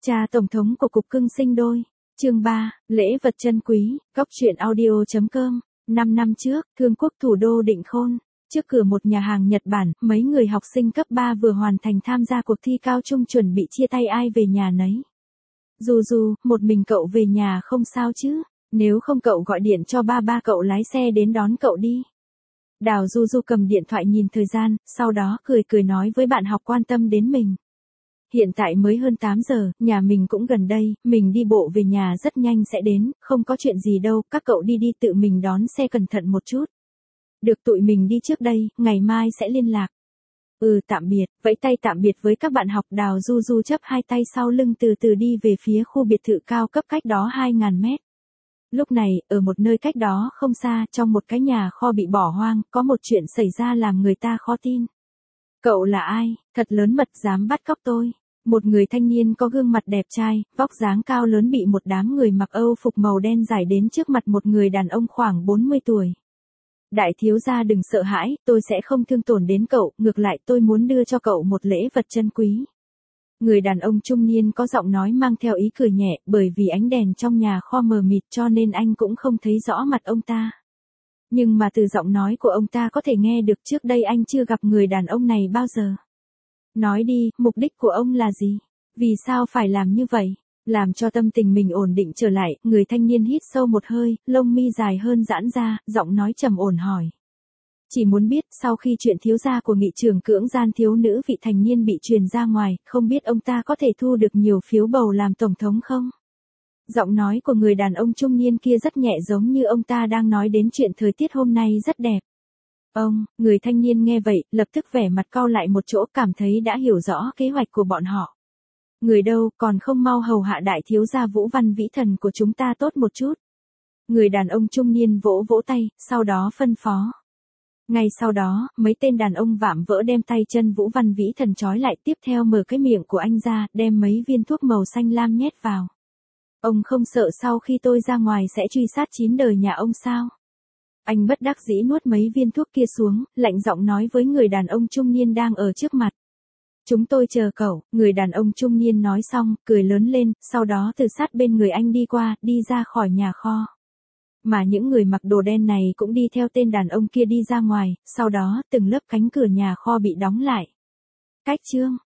Cha Tổng thống của Cục Cưng sinh đôi. Chương 3, lễ vật chân quý, góc truyện audio.com. 5 năm trước, Thương Quốc thủ đô Định Khôn, trước cửa một nhà hàng Nhật Bản, mấy người học sinh cấp 3 vừa hoàn thành tham gia cuộc thi cao trung chuẩn bị chia tay ai về nhà nấy. Du, một mình cậu về nhà không sao chứ? Nếu không cậu gọi điện cho ba cậu lái xe đến đón cậu đi. Đào Du cầm điện thoại nhìn thời gian, sau đó cười nói với bạn học quan tâm đến mình. Hiện tại mới hơn 8 giờ, nhà mình cũng gần đây, mình đi bộ về nhà rất nhanh sẽ đến, không có chuyện gì đâu, các cậu đi tự mình đón xe cẩn thận một chút. Được, tụi mình đi trước đây, ngày mai sẽ liên lạc. Tạm biệt, vẫy tay tạm biệt với các bạn học. Đào Du chắp hai tay sau lưng từ từ đi về phía khu biệt thự cao cấp cách đó 2.000 mét. Lúc này, ở một nơi cách đó không xa, trong một cái nhà kho bị bỏ hoang, có một chuyện xảy ra làm người ta khó tin. Cậu là ai, thật lớn mật dám bắt cóc tôi? Một người thanh niên có gương mặt đẹp trai, vóc dáng cao lớn bị một đám người mặc Âu phục màu đen giải đến trước mặt một người đàn ông khoảng 40 tuổi. Đại thiếu gia đừng sợ hãi, tôi sẽ không thương tổn đến cậu, ngược lại tôi muốn đưa cho cậu một lễ vật chân quý. Người đàn ông trung niên có giọng nói mang theo ý cười nhẹ, bởi vì ánh đèn trong nhà kho mờ mịt cho nên anh cũng không thấy rõ mặt ông ta. Nhưng mà từ giọng nói của ông ta có thể nghe được trước đây anh chưa gặp người đàn ông này bao giờ. Nói đi, mục đích của ông là gì? Vì sao phải làm như vậy? Làm cho tâm tình mình ổn định trở lại, người thanh niên hít sâu một hơi, lông mi dài hơn giãn ra, giọng nói trầm ổn hỏi. Chỉ muốn biết, sau khi chuyện thiếu gia của nghị trưởng cưỡng gian thiếu nữ vị thành niên bị truyền ra ngoài, không biết ông ta có thể thu được nhiều phiếu bầu làm tổng thống không? Giọng nói của người đàn ông trung niên kia rất nhẹ, giống như ông ta đang nói đến chuyện thời tiết hôm nay rất đẹp. Người thanh niên nghe vậy, lập tức vẻ mặt cau lại một chỗ, cảm thấy đã hiểu rõ kế hoạch của bọn họ. Người đâu, còn không mau hầu hạ đại thiếu gia Vũ Văn Vĩ Thần của chúng ta tốt một chút. Người đàn ông trung niên vỗ tay, sau đó phân phó. Ngay sau đó, mấy tên đàn ông vạm vỡ đem tay chân Vũ Văn Vĩ Thần trói lại, tiếp theo mở cái miệng của anh ra, đem mấy viên thuốc màu xanh lam nhét vào. Ông không sợ sau khi tôi ra ngoài sẽ truy sát 9 đời nhà ông sao? Anh bất đắc dĩ nuốt mấy viên thuốc kia xuống, lạnh giọng nói với người đàn ông trung niên đang ở trước mặt. Chúng tôi chờ cậu, người đàn ông trung niên nói xong, cười lớn lên, sau đó từ sát bên người anh đi qua, đi ra khỏi nhà kho. Mà những người mặc đồ đen này cũng đi theo tên đàn ông kia đi ra ngoài, sau đó từng lớp cánh cửa nhà kho bị đóng lại. Cách chương